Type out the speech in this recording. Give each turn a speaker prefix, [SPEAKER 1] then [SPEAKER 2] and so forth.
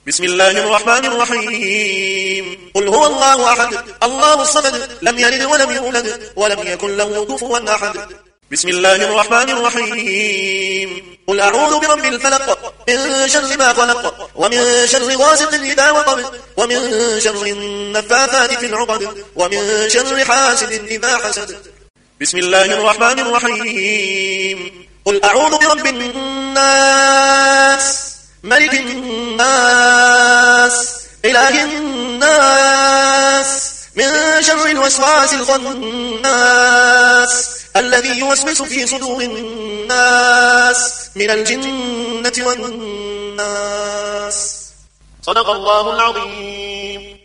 [SPEAKER 1] بسم الله الرحمن الرحيم قل هو الله أحد الله الصمد لم يلد ولم يولد ولم يكن له كفوا أحد بسم الله الرحمن الرحيم قل أعوذ برب الفلق من شر ما خلق ومن شر غاسق إذا وقب ومن شر النفاثات في العقد ومن شر حاسد إذا حسد بسم الله الرحمن الرحيم قل أعوذ برب الناس ملك الناس إله الناس من شر الوسواس الخناس الذي يوسوس في صدور الناس من الجنة والناس. صدق الله العظيم.